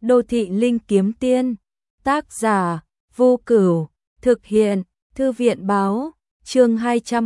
Đô thị linh kiếm tiên, tác giả, Vô Cửu, thực hiện, Thư viện báo, chương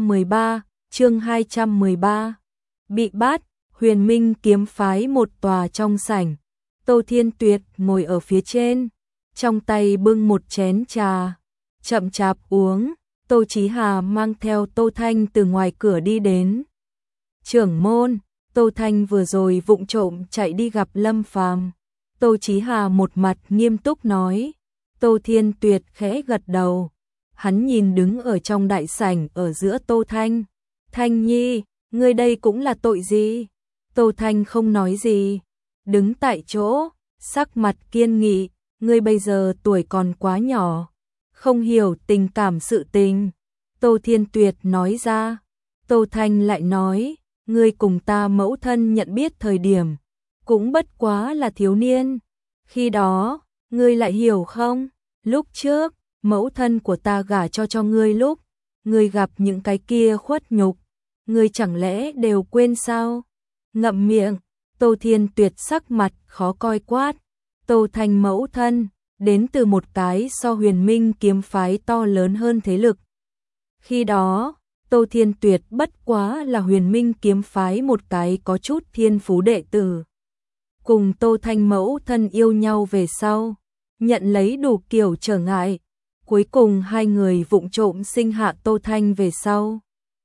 213, bị bắt, Huyền Minh kiếm phái một tòa trong sảnh. Tô Thiên Tuyệt ngồi ở phía trên, trong tay bưng một chén trà, chậm chạp uống. Tô Chí Hà mang theo Tô Thanh từ ngoài cửa đi đến. Trưởng môn, Tô Thanh vừa rồi vụng trộm chạy đi gặp Lâm Phàm. Tô Chí Hà một mặt nghiêm túc nói. Tô Thiên Tuyệt khẽ gật đầu. Hắn nhìn đứng ở trong đại sảnh ở giữa Tô Thanh. Thanh Nhi, ngươi đây cũng là tội gì? Tô Thanh không nói gì, đứng tại chỗ, sắc mặt kiên nghị. Ngươi bây giờ tuổi còn quá nhỏ, không hiểu tình cảm sự tình. Tô Thiên Tuyệt nói ra. Tô Thanh lại nói, ngươi cùng ta mẫu thân nhận biết thời điểm, cũng bất quá là thiếu niên. Khi đó, ngươi lại hiểu không? Lúc trước, mẫu thân của ta gả cho ngươi lúc, ngươi gặp những cái kia khuất nhục, ngươi chẳng lẽ đều quên sao? Ngậm miệng. Tô Thiên Tuyệt sắc mặt khó coi quát. Tô Thanh mẫu thân, đến từ một cái so Huyền Minh kiếm phái to lớn hơn thế lực. Khi đó, Tô Thiên Tuyệt bất quá là Huyền Minh kiếm phái một cái có chút thiên phú đệ tử. Cùng Tô Thanh mẫu thân yêu nhau về sau, nhận lấy đủ kiểu trở ngại, cuối cùng hai người vụng trộm sinh hạ Tô Thanh về sau.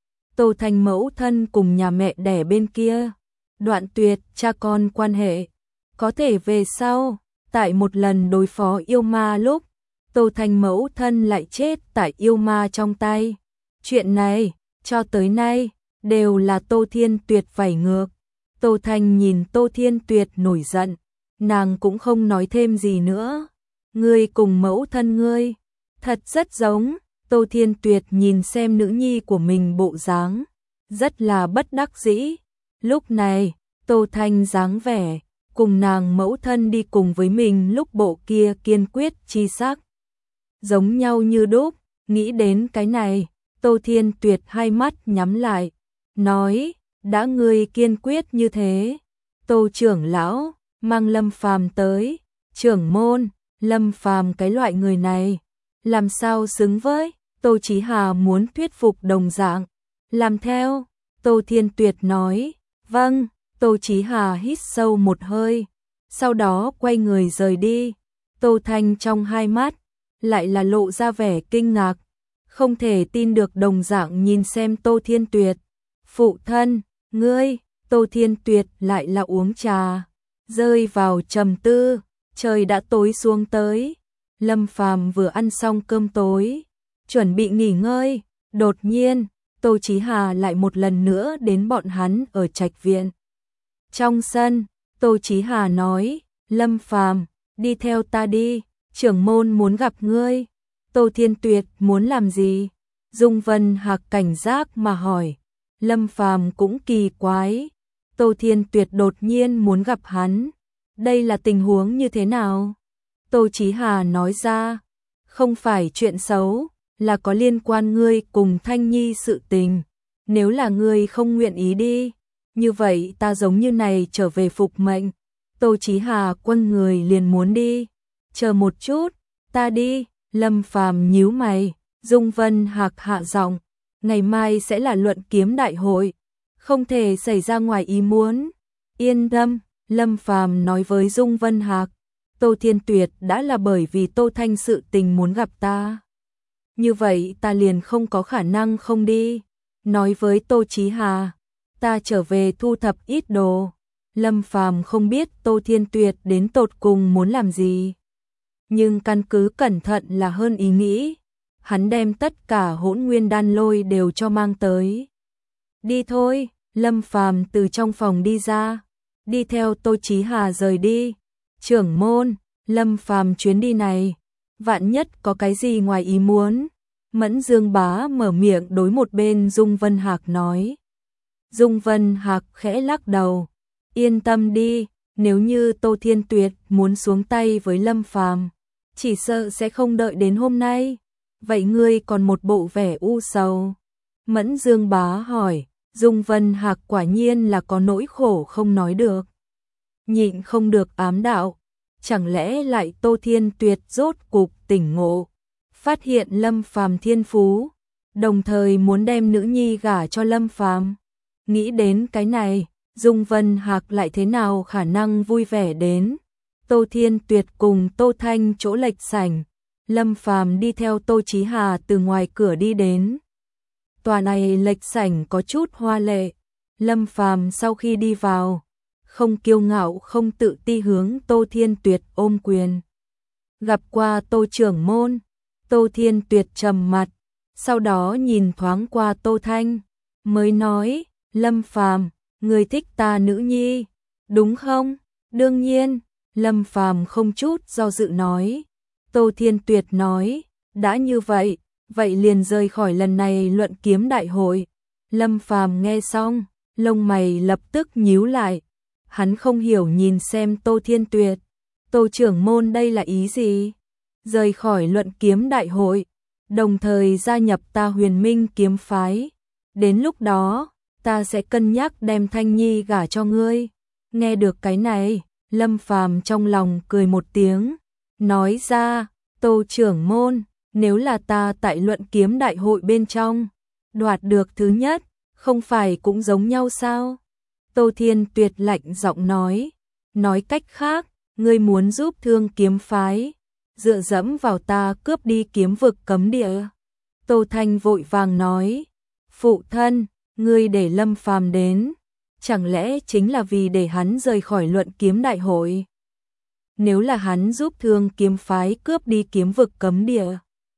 Tô Thanh mẫu thân cùng nhà mẹ đẻ bên kia, đoạn tuyệt cha con quan hệ. Có thể về sau, tại một lần đối phó yêu ma lúc, Tô Thanh mẫu thân lại chết tại yêu ma trong tay. Chuyện này, cho tới nay, đều là Tô Thiên Tuyệt vảy ngược. Tô Thanh nhìn Tô Thiên Tuyệt nổi giận, nàng cũng không nói thêm gì nữa. Ngươi cùng mẫu thân ngươi, thật rất giống. Tô Thiên Tuyệt nhìn xem nữ nhi của mình bộ dáng, rất là bất đắc dĩ. Lúc này, Tô Thanh dáng vẻ, cùng nàng mẫu thân đi cùng với mình lúc bộ kia kiên quyết chi sắc. Giống nhau như đúc, nghĩ đến cái này, Tô Thiên Tuyệt hai mắt nhắm lại, nói, đã ngươi kiên quyết như thế. Tô trưởng lão, mang Lâm Phàm tới. Trưởng môn, Lâm Phàm cái loại người này, làm sao xứng với? Tô Chí Hà muốn thuyết phục đồng dạng. Làm theo, Tô Thiên Tuyệt nói, vâng. Tô Chí Hà hít sâu một hơi, sau đó quay người rời đi. Tô Thanh trong hai mắt, lại là lộ ra vẻ kinh ngạc, không thể tin được đồng dạng nhìn xem Tô Thiên Tuyệt. Phụ thân, ngươi, Tô Thiên Tuyệt lại là uống trà, rơi vào trầm tư. Trời đã tối xuống tới, Lâm Phàm vừa ăn xong cơm tối, chuẩn bị nghỉ ngơi. Đột nhiên, Tô Chí Hà lại một lần nữa đến bọn hắn ở trạch viện. Trong sân, Tô Chí Hà nói, Lâm Phàm, đi theo ta đi, trưởng môn muốn gặp ngươi. Tô Thiên Tuyệt muốn làm gì? Dung Vân Hạc cảnh giác mà hỏi. Lâm Phàm cũng kỳ quái, Tô Thiên Tuyệt đột nhiên muốn gặp hắn, đây là tình huống như thế nào? Tô Chí Hà nói ra, không phải chuyện xấu, là có liên quan ngươi cùng Thanh Nhi sự tình. Nếu là ngươi không nguyện ý đi, như vậy ta giống như này trở về phục mệnh. Tô Chí Hà quăng người liền muốn đi. Chờ một chút, ta đi. Lâm Phàm nhíu mày. Dung Vân Hạc hạ giọng, ngày mai sẽ là luận kiếm đại hội, không thể xảy ra ngoài ý muốn. Yên tâm, Lâm Phàm nói với Dung Vân Hạc. Tô Thiên Tuyệt đã là bởi vì Tô Thanh sự tình muốn gặp ta, như vậy ta liền không có khả năng không đi. Nói với Tô Chí Hà, ta trở về thu thập ít đồ. Lâm Phàm không biết Tô Thiên Tuyệt đến tột cùng muốn làm gì, nhưng căn cứ cẩn thận là hơn ý nghĩ. Hắn đem tất cả Hỗn Nguyên đan lôi đều cho mang tới. Đi thôi. Lâm Phàm từ trong phòng đi ra, đi theo Tô Chí Hà rời đi. Trưởng môn, Lâm Phàm chuyến đi này, vạn nhất có cái gì ngoài ý muốn. Mẫn Dương Bá mở miệng đối một bên Dung Vân Hạc nói. Dung Vân Hạc khẽ lắc đầu, yên tâm đi, nếu như Tô Thiên Tuyệt muốn xuống tay với Lâm Phàm, chỉ sợ sẽ không đợi đến hôm nay. Vậy ngươi còn một bộ vẻ u sầu. Mẫn Dương Bá hỏi. Dung Vân Hạc quả nhiên là có nỗi khổ không nói được, nhịn không được ám đạo. chẳng lẽ lại Tô Thiên Tuyệt rốt cục tỉnh ngộ, phát hiện Lâm Phàm thiên phú, đồng thời muốn đem nữ nhi gả cho Lâm Phàm. Nghĩ đến cái này, Dung Vân Hạc lại thế nào khả năng vui vẻ đến. Tô Thiên Tuyệt cùng Tô Thanh chỗ lệch sảnh, Lâm Phàm đi theo Tô Chí Hà từ ngoài cửa đi đến. Tòa này lệch sảnh có chút hoa lệ, Lâm Phàm sau khi đi vào, không kiêu ngạo không tự ti hướng Tô Thiên Tuyệt ôm quyền. Gặp qua Tô trưởng môn, Tô Thiên Tuyệt trầm mặt, sau đó nhìn thoáng qua Tô Thanh, mới nói, Lâm Phàm, người thích ta nữ nhi, đúng không? Đương nhiên, Lâm Phàm không chút do dự nói. Tô Thiên Tuyệt nói, đã như vậy, vậy liền rời khỏi lần này luận kiếm đại hội. Lâm Phàm nghe xong, lông mày lập tức nhíu lại. Hắn không hiểu nhìn xem Tô Thiên Tuyệt. Tô trưởng môn đây là ý gì? Rời khỏi luận kiếm đại hội, đồng thời gia nhập ta Huyền Minh kiếm phái. Đến lúc đó, ta sẽ cân nhắc đem Thanh Nhi gả cho ngươi. Nghe được cái này, Lâm Phàm trong lòng cười một tiếng, nói ra, Tô trưởng môn, nếu là ta tại luận kiếm đại hội bên trong, đoạt được thứ nhất, không phải cũng giống nhau sao? Tô Thiên Tuyệt lạnh giọng nói cách khác, ngươi muốn giúp Thương kiếm phái, dựa dẫm vào ta cướp đi kiếm vực cấm địa. Tô Thanh vội vàng nói, phụ thân, ngươi để Lâm Phàm đến, chẳng lẽ chính là vì để hắn rời khỏi luận kiếm đại hội? Nếu là hắn giúp Thương kiếm phái cướp đi kiếm vực cấm địa,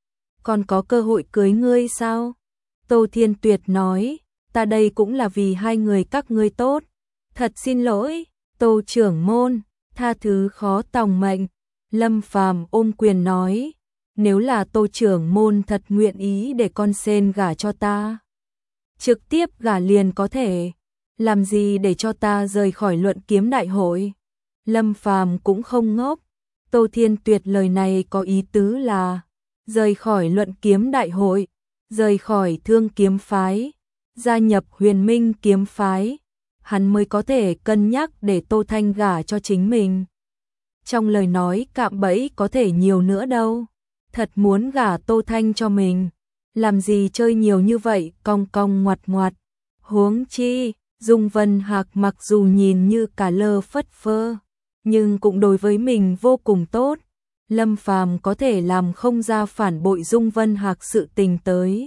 còn có cơ hội cưới ngươi sao? Tô Thiên Tuyệt nói, ta đây cũng là vì hai người các ngươi tốt. Thật xin lỗi, Tô trưởng môn, tha thứ khó tòng mệnh. Lâm Phàm ôm quyền nói, nếu là Tô trưởng môn thật nguyện ý để con sen gả cho ta, trực tiếp gả liền có thể, làm gì để cho ta rời khỏi luận kiếm đại hội? Lâm Phàm cũng không ngốc, Tô Thiên Tuyệt lời này có ý tứ là rời khỏi luận kiếm đại hội, rời khỏi Thương kiếm phái, gia nhập Huyền Minh kiếm phái, hắn mới có thể cân nhắc để Tô Thanh gả cho chính mình. Trong lời nói cạm bẫy có thể nhiều nữa đâu, thật muốn gả Tô Thanh cho mình, làm gì chơi nhiều như vậy, cong cong ngoặt ngoặt. Huống chi, Dung Vân Hạc mặc dù nhìn như cả lơ phất phơ, nhưng cũng đối với mình vô cùng tốt. Lâm Phàm có thể làm không ra phản bội Dung Vân Hạc sự tình tới.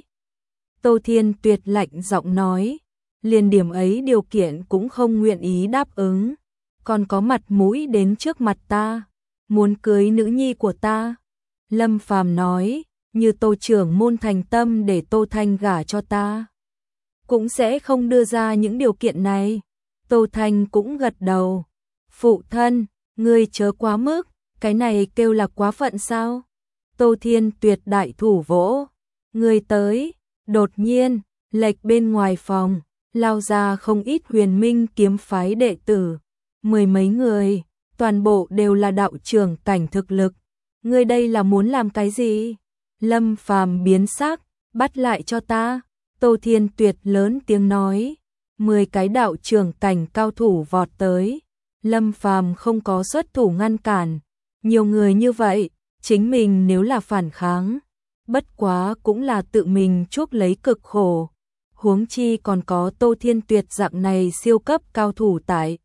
Tô Thiên Tuyệt lạnh giọng nói, liền điểm ấy điều kiện cũng không nguyện ý đáp ứng, còn có mặt mũi đến trước mặt ta, muốn cưới nữ nhi của ta. Lâm Phàm nói, như Tô trưởng môn thành tâm để Tô Thanh gả cho ta, cũng sẽ không đưa ra những điều kiện này. Tô Thanh cũng gật đầu, phụ thân, ngươi chớ quá mức, cái này kêu là quá phận sao? Tô Thiên Tuyệt đại thủ vỗ, ngươi tới. Đột nhiên, lệch bên ngoài phòng, lao ra không ít Huyền Minh kiếm phái đệ tử, mười mấy người, toàn bộ đều là đạo trưởng cảnh thực lực. Ngươi đây là muốn làm cái gì? Lâm Phàm biến sắc, bắt lại cho ta. Tô Thiên Tuyệt lớn tiếng nói, 10 cái đạo trưởng cảnh cao thủ vọt tới. Lâm Phàm không có xuất thủ ngăn cản, nhiều người như vậy, chính mình nếu là phản kháng, bất quá cũng là tự mình chuốc lấy cực khổ. Huống chi còn có Tô Thiên Tuyệt dạng này siêu cấp cao thủ tại.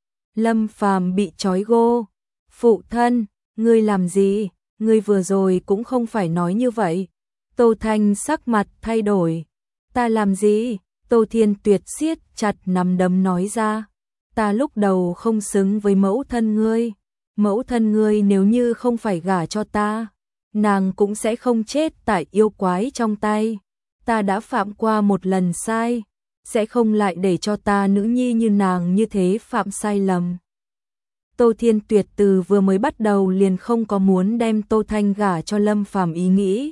Lâm Phàm bị trói gô. Phụ thân, ngươi làm gì? Ngươi vừa rồi cũng không phải nói như vậy. Tô Thanh sắc mặt thay đổi. Ta làm gì? Tô Thiên Tuyệt siết chặt nắm đấm nói ra. Ta lúc đầu không xứng với mẫu thân ngươi. Mẫu thân ngươi nếu như không phải gả cho ta, nàng cũng sẽ không chết tại yêu quái trong tay. Ta đã phạm qua một lần sai, sẽ không lại để cho ta nữ nhi như nàng như thế phạm sai lầm. Tô Thiên Tuyệt từ vừa mới bắt đầu liền không có muốn đem Tô Thanh gả cho Lâm Phàm ý nghĩ.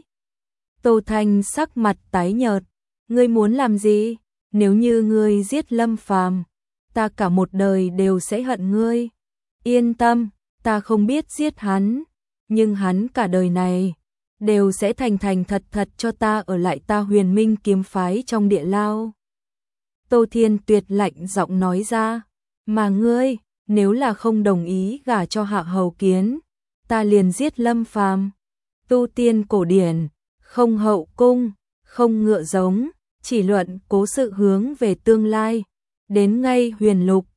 Tô Thanh sắc mặt tái nhợt, ngươi muốn làm gì? Nếu như ngươi giết Lâm Phàm, ta cả một đời đều sẽ hận ngươi. Yên tâm, ta không biết giết hắn, nhưng hắn cả đời này đều sẽ thành thành thật thật cho ta ở lại ta Huyền Minh kiếm phái trong địa lao. Tô Thiên Tuyệt lạnh giọng nói ra, mà ngươi, nếu là không đồng ý gả cho Hạ Hầu Kiến, ta liền giết Lâm Phàm. Tu tiên cổ điển, không hậu cung, không ngựa giống, chỉ luận cố sự hướng về tương lai. Đến ngay Huyền Lục,